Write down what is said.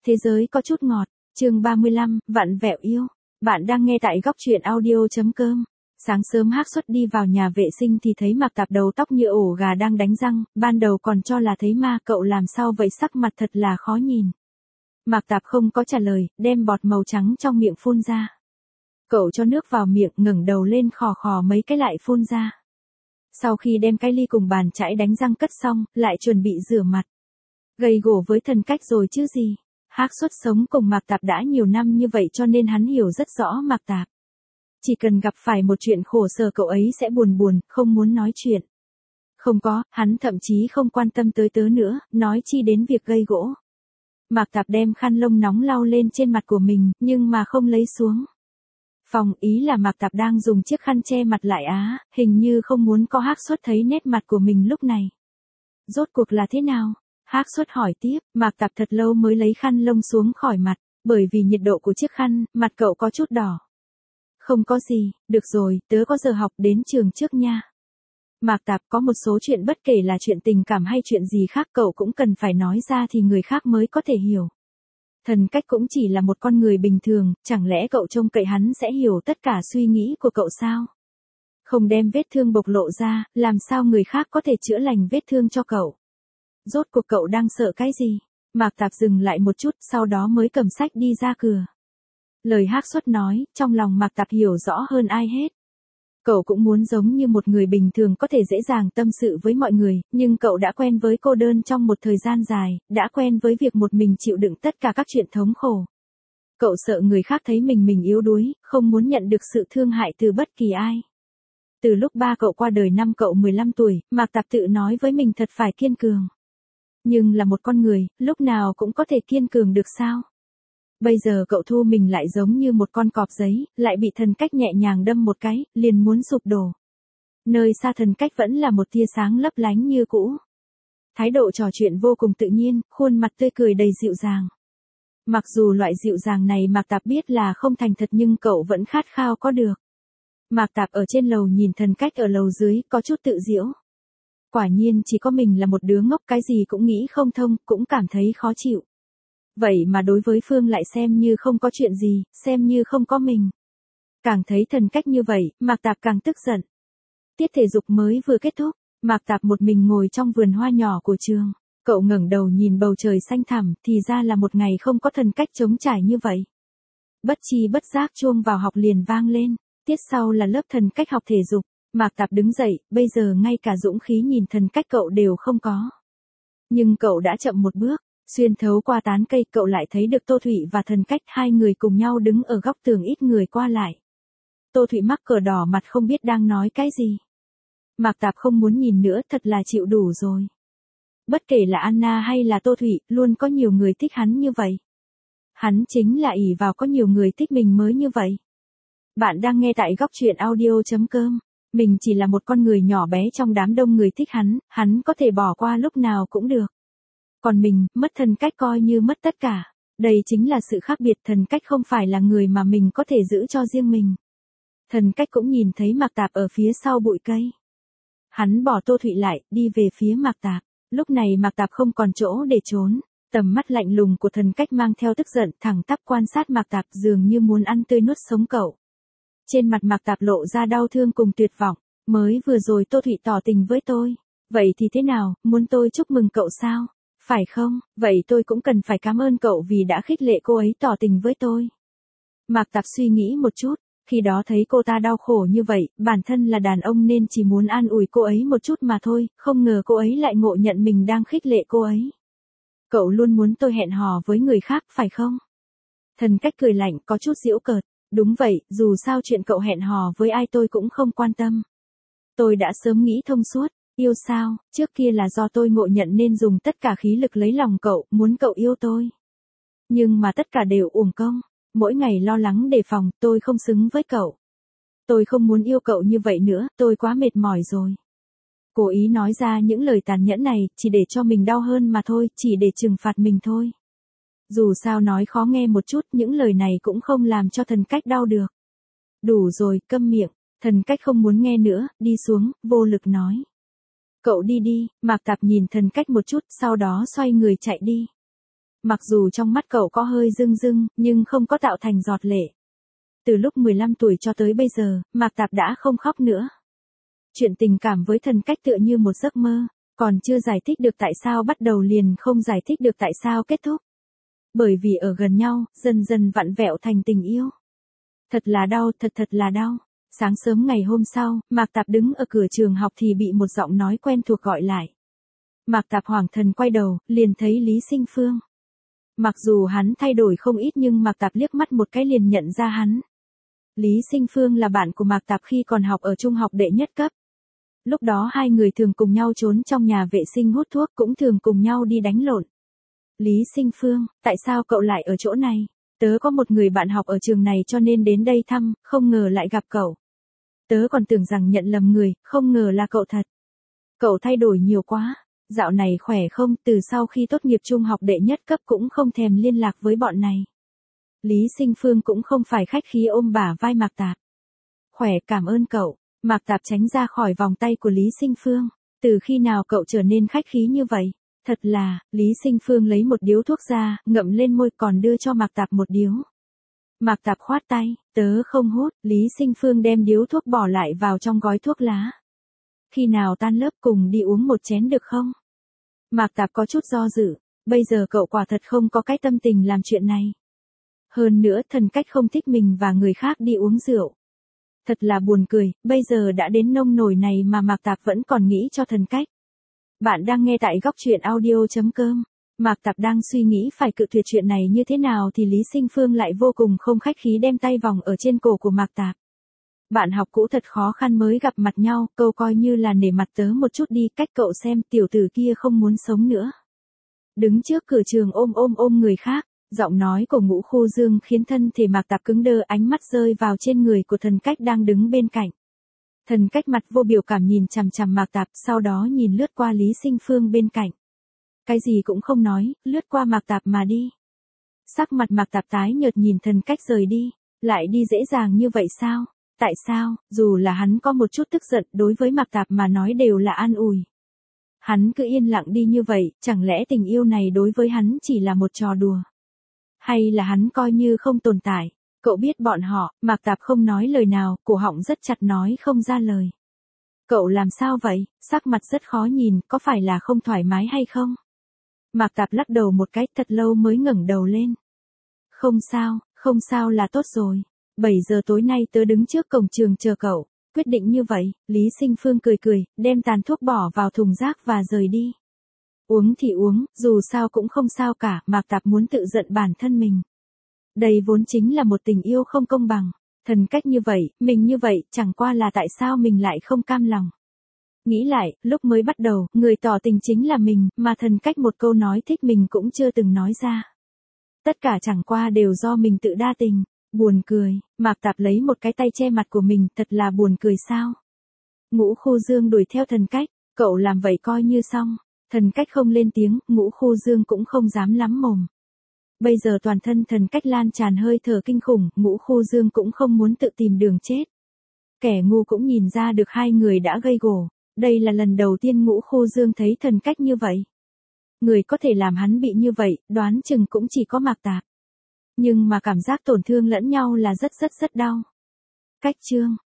Thế giới có chút ngọt, chương 35, vặn vẹo yêu. Bạn đang nghe tại góc truyện audio.com. Sáng sớm Hắc Xuất đi vào nhà vệ sinh thì thấy Mạc Tạp đầu tóc như ổ gà đang đánh răng, ban đầu còn cho là thấy ma, cậu làm sao vậy, sắc mặt thật là khó nhìn. Mạc Tạp không có trả lời, đem bọt màu trắng trong miệng phun ra. Cậu cho nước vào miệng, ngẩng đầu lên khò khò mấy cái lại phun ra. Sau khi đem cái ly cùng bàn chải đánh răng cất xong, lại chuẩn bị rửa mặt. Gầy gổ với thần cách rồi chứ gì. Hắc Xuất sống cùng Mạc Tạp đã nhiều năm như vậy cho nên hắn hiểu rất rõ Mạc Tạp. Chỉ cần gặp phải một chuyện khổ sở cậu ấy sẽ buồn, không muốn nói chuyện. Không có, hắn thậm chí không quan tâm tới tớ nữa, nói chi đến việc gây gỗ. Mạc Tạp đem khăn lông nóng lau lên trên mặt của mình, nhưng mà không lấy xuống. Phòng ý là Mạc Tạp đang dùng chiếc khăn che mặt lại hình như không muốn có Hắc Xuất thấy nét mặt của mình lúc này. Rốt cuộc là thế nào? Hắc Xuất hỏi tiếp, Mạc Tạp thật lâu mới lấy khăn lông xuống khỏi mặt, bởi vì nhiệt độ của chiếc khăn, mặt cậu có chút đỏ. Không có gì, được rồi, tớ có giờ học, đến trường trước nha. Mạc Tạp, có một số chuyện bất kể là chuyện tình cảm hay chuyện gì khác cậu cũng cần phải nói ra thì người khác mới có thể hiểu. Thần cách cũng chỉ là một con người bình thường, chẳng lẽ cậu trông cậy hắn sẽ hiểu tất cả suy nghĩ của cậu sao? Không đem vết thương bộc lộ ra, làm sao người khác có thể chữa lành vết thương cho cậu? Rốt cuộc cậu đang sợ cái gì? Mạc Tạp dừng lại một chút, sau đó mới cầm sách đi ra cửa. Lời Hắc Xuất nói, trong lòng Mạc Tạp hiểu rõ hơn ai hết. Cậu cũng muốn giống như một người bình thường có thể dễ dàng tâm sự với mọi người, nhưng cậu đã quen với cô đơn trong một thời gian dài, đã quen với việc một mình chịu đựng tất cả các chuyện thống khổ. Cậu sợ người khác thấy mình yếu đuối, không muốn nhận được sự thương hại từ bất kỳ ai. Từ lúc ba cậu qua đời năm cậu 15 tuổi, Mạc Tạp tự nói với mình thật phải kiên cường. Nhưng là một con người, lúc nào cũng có thể kiên cường được sao? Bây giờ cậu thu mình lại giống như một con cọp giấy, lại bị thần cách nhẹ nhàng đâm một cái, liền muốn sụp đổ. Nơi xa thần cách vẫn là một tia sáng lấp lánh như cũ. Thái độ trò chuyện vô cùng tự nhiên, khuôn mặt tươi cười đầy dịu dàng. Mặc dù loại dịu dàng này Mạc Tạp biết là không thành thật nhưng cậu vẫn khát khao có được. Mạc Tạp ở trên lầu nhìn thần cách ở lầu dưới, có chút tự giễu. Quả nhiên chỉ có mình là một đứa ngốc, cái gì cũng nghĩ không thông, cũng cảm thấy khó chịu. Vậy mà đối với Phương lại xem như không có chuyện gì, xem như không có mình. Càng thấy thần cách như vậy, Mạc Tạp càng tức giận. Tiết thể dục mới vừa kết thúc, Mạc Tạp một mình ngồi trong vườn hoa nhỏ của trường. Cậu ngẩng đầu nhìn bầu trời xanh thẳm, thì ra là một ngày không có thần cách trống trải như vậy. Bất chi bất giác chuông vào học liền vang lên, tiết sau là lớp thần cách học thể dục. Mạc Tạp đứng dậy, bây giờ ngay cả dũng khí nhìn thần cách cậu đều không có. Nhưng cậu đã chậm một bước, xuyên thấu qua tán cây cậu lại thấy được Tô Thụy và thần cách, hai người cùng nhau đứng ở góc tường ít người qua lại. Tô Thụy mắc cờ đỏ mặt không biết đang nói cái gì. Mạc Tạp không muốn nhìn nữa, thật là chịu đủ rồi. Bất kể là Anna hay là Tô Thụy, luôn có nhiều người thích hắn như vậy. Hắn chính là ỷ vào có nhiều người thích mình mới như vậy. Bạn đang nghe tại góc truyện audio.com. Mình chỉ là một con người nhỏ bé trong đám đông người thích hắn có thể bỏ qua lúc nào cũng được. Còn mình, mất thần cách coi như mất tất cả. Đây chính là sự khác biệt, thần cách không phải là người mà mình có thể giữ cho riêng mình. Thần cách cũng nhìn thấy Mạc Tạp ở phía sau bụi cây. Hắn bỏ Tô Thụy lại, đi về phía Mạc Tạp. Lúc này Mạc Tạp không còn chỗ để trốn. Tầm mắt lạnh lùng của thần cách mang theo tức giận, thẳng tắp quan sát Mạc Tạp, dường như muốn ăn tươi nuốt sống cậu. Trên mặt Mạc Tạp lộ ra đau thương cùng tuyệt vọng. Mới vừa rồi Tô Thụy tỏ tình với tôi. Vậy thì thế nào, muốn tôi chúc mừng cậu sao? Phải không? Vậy tôi cũng cần phải cảm ơn cậu vì đã khích lệ cô ấy tỏ tình với tôi. Mạc Tạp suy nghĩ một chút, khi đó thấy cô ta đau khổ như vậy, bản thân là đàn ông nên chỉ muốn an ủi cô ấy một chút mà thôi, không ngờ cô ấy lại ngộ nhận mình đang khích lệ cô ấy. Cậu luôn muốn tôi hẹn hò với người khác, phải không? Thần cách cười lạnh, có chút giễu cợt. Đúng vậy, dù sao chuyện cậu hẹn hò với ai tôi cũng không quan tâm. Tôi đã sớm nghĩ thông suốt, yêu sao, trước kia là do tôi ngộ nhận nên dùng tất cả khí lực lấy lòng cậu, muốn cậu yêu tôi. Nhưng mà tất cả đều uổng công, mỗi ngày lo lắng đề phòng, tôi không xứng với cậu. Tôi không muốn yêu cậu như vậy nữa, tôi quá mệt mỏi rồi. Cố ý nói ra những lời tàn nhẫn này, chỉ để cho mình đau hơn mà thôi, chỉ để trừng phạt mình thôi. Dù sao nói khó nghe một chút, những lời này cũng không làm cho thần cách đau được. Đủ rồi, câm miệng, thần cách không muốn nghe nữa, đi xuống, vô lực nói. Cậu đi đi, Mạc Tạp nhìn thần cách một chút, sau đó xoay người chạy đi. Mặc dù trong mắt cậu có hơi rưng rưng, nhưng không có tạo thành giọt lệ. Từ lúc 15 tuổi cho tới bây giờ, Mạc Tạp đã không khóc nữa. Chuyện tình cảm với Thần Cách tựa như một giấc mơ, còn chưa giải thích được tại sao bắt đầu liền không giải thích được tại sao kết thúc. Bởi vì ở gần nhau, dần dần vặn vẹo thành tình yêu. Thật là đau, thật là đau. Sáng sớm ngày hôm sau, Mạc Tạp đứng ở cửa trường học thì bị một giọng nói quen thuộc gọi lại. Mạc Tạp hoảng thần quay đầu, liền thấy Lý Sinh Phương. Mặc dù hắn thay đổi không ít nhưng Mạc Tạp liếc mắt một cái liền nhận ra hắn. Lý Sinh Phương là bạn của Mạc Tạp khi còn học ở trung học đệ nhất cấp. Lúc đó hai người thường cùng nhau trốn trong nhà vệ sinh hút thuốc, cũng thường cùng nhau đi đánh lộn. Lý Sinh Phương, tại sao cậu lại ở chỗ này? Tớ có một người bạn học ở trường này cho nên đến đây thăm, không ngờ lại gặp cậu. Tớ còn tưởng rằng nhận lầm người, không ngờ là cậu thật. Cậu thay đổi nhiều quá. Dạo này khỏe không? Từ sau khi tốt nghiệp trung học đệ nhất cấp cũng không thèm liên lạc với bọn này. Lý Sinh Phương cũng không phải khách khí ôm bả vai Mạc Tạp. Khỏe, cảm ơn cậu. Mạc Tạp tránh ra khỏi vòng tay của Lý Sinh Phương. Từ khi nào cậu trở nên khách khí như vậy? Thật là, Lý Sinh Phương lấy một điếu thuốc ra, ngậm lên môi còn đưa cho Mạc Tạp một điếu. Mạc Tạp khoát tay, tớ không hút. Lý Sinh Phương đem điếu thuốc bỏ lại vào trong gói thuốc lá. Khi nào tan lớp cùng đi uống một chén được không? Mạc Tạp có chút do dự, bây giờ cậu quả thật không có cái tâm tình làm chuyện này. Hơn nữa Thần Cách không thích mình và người khác đi uống rượu. Thật là buồn cười, bây giờ đã đến nông nổi này mà Mạc Tạp vẫn còn nghĩ cho Thần Cách. Bạn đang nghe tại góc truyện audio.com. Mạc Tạp đang suy nghĩ phải cự tuyệt chuyện này như thế nào thì Lý Sinh Phương lại vô cùng không khách khí đem tay vòng ở trên cổ của Mạc Tạp. Bạn học cũ thật khó khăn mới gặp mặt nhau, câu coi như là nể mặt tớ một chút đi, cách cậu xem tiểu tử kia không muốn sống nữa. Đứng trước cửa trường ôm người khác, giọng nói của Ngũ Khu Dương khiến thân thể Mạc Tạp cứng đơ, ánh mắt rơi vào trên người của Thần Cách đang đứng bên cạnh. Thần Cách mặt vô biểu cảm nhìn chằm chằm Mạc Tạp, sau đó nhìn lướt qua Lý Sinh Phương bên cạnh. Cái gì cũng không nói, lướt qua Mạc Tạp mà đi. Sắc mặt Mạc Tạp tái nhợt nhìn Thần Cách rời đi, lại đi dễ dàng như vậy sao? Tại sao? Dù là hắn có một chút tức giận, đối với Mạc Tạp mà nói đều là an ủi. Hắn cứ yên lặng đi như vậy, chẳng lẽ tình yêu này đối với hắn chỉ là một trò đùa? Hay là hắn coi như không tồn tại? Cậu biết bọn họ? Mạc Tạp không nói lời nào, cổ họng rất chặt nói không ra lời. Cậu làm sao vậy? Sắc mặt rất khó nhìn, có phải là không thoải mái hay không? Mạc Tạp lắc đầu một cái, thật lâu mới ngẩng đầu lên. Không sao là tốt rồi. 7 giờ tối nay tớ đứng trước cổng trường chờ cậu. Quyết định như vậy, Lý Sinh Phương cười, đem tàn thuốc bỏ vào thùng rác và rời đi. Uống thì uống, dù sao cũng không sao cả, Mạc Tạp muốn tự giận bản thân mình. Đây vốn chính là một tình yêu không công bằng. Thần Cách như vậy, mình như vậy, chẳng qua là tại sao mình lại không cam lòng. Nghĩ lại, lúc mới bắt đầu, người tỏ tình chính là mình, mà Thần Cách một câu nói thích mình cũng chưa từng nói ra. Tất cả chẳng qua đều do mình tự đa tình. Buồn cười, Mạc Tạp lấy một cái tay che mặt của mình, thật là buồn cười sao. Ngũ Khu Dương đuổi theo Thần Cách, cậu làm vậy coi như xong. Thần Cách không lên tiếng, Ngũ Khu Dương cũng không dám lắm mồm. Bây giờ toàn thân Thần Cách lan tràn hơi thở kinh khủng, Ngũ Khu Dương cũng không muốn tự tìm đường chết. Kẻ ngu cũng nhìn ra được hai người đã gây gổ. Đây là lần đầu tiên Ngũ Khu Dương thấy Thần Cách như vậy. Người có thể làm hắn bị như vậy, đoán chừng cũng chỉ có Mạc Tạp. Nhưng mà cảm giác tổn thương lẫn nhau là rất đau. Cách chương